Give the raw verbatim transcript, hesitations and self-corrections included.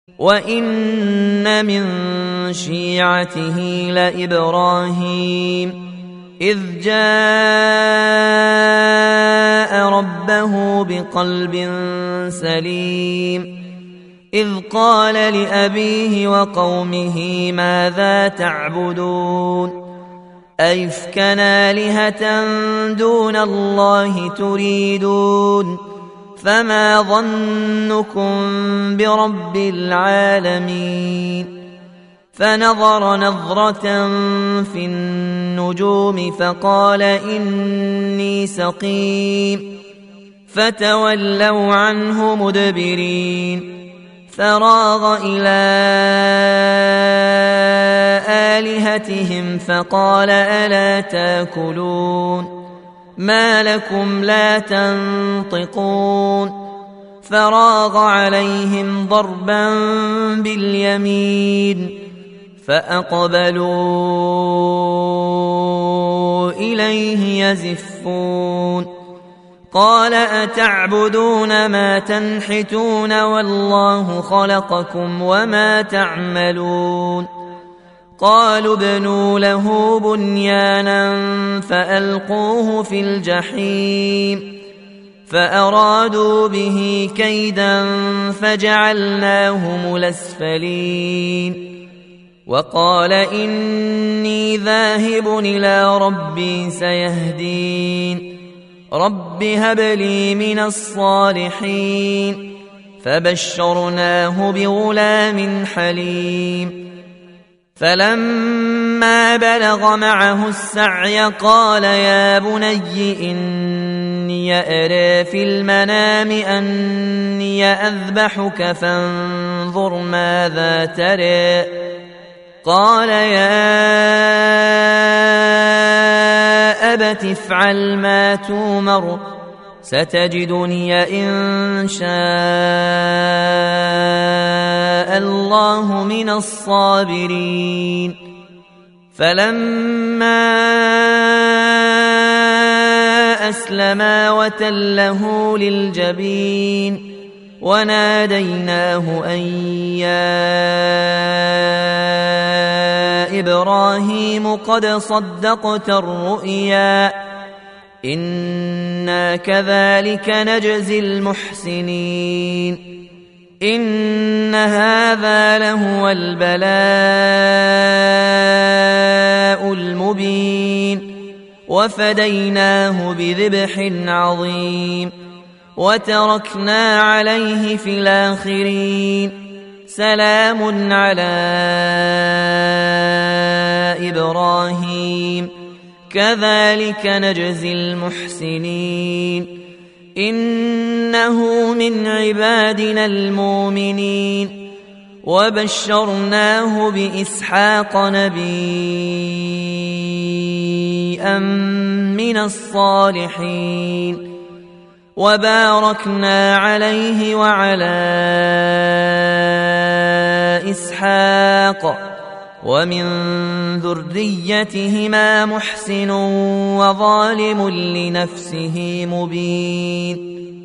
وإن من شيعته لإبراهيم إذ جاء ربه بقلب سليم إذ قال لأبيه وقومه ماذا تعبدون أئفكا آلهة دون الله تريدون فما ظنكم برب العالمين فنظر نظرة في النجوم فقال إني سقيم فتولوا عنه مدبرين فراغ إلى آلهتهم فقال ألا تاكلون ما لكم لا تنطقون فراغ عليهم ضربا باليمين فأقبلوا إليه يزفون قال أتعبدون ما تنحتون والله خلقكم وما تعملون قالوا ابنوا له بنيانا فألقوه في الجحيم فأرادوا به كيدا فجعلناهم الأسفلين وقال إني ذاهب إلى ربي سيهدين رب هب لي من الصالحين فبشرناه بغلام حليم فلما بلغ معه السعي قال يا بني إني أرى في المنام أني أذبحك فانظر ماذا ترى قال يا أبت افعل ما تومر ستجدني إن شاء الله من الصابرين فلما أسلما وتله للجبين وناديناه أن يا إبراهيم قد صدقت الرؤيا إنا كذلك نجزي المحسنين إن هذا لهو البلاء المبين وفديناه بذبح عظيم وتركنا عليه في الآخرين سلام على إبراهيم كذلك نجزي المحسنين إنه من عبادنا المؤمنين وبشرناه بإسحاق نبيا من الصالحين وباركنا عليه وعلى إسحاق ومن ذريتهما محسن وظالم لنفسه مبين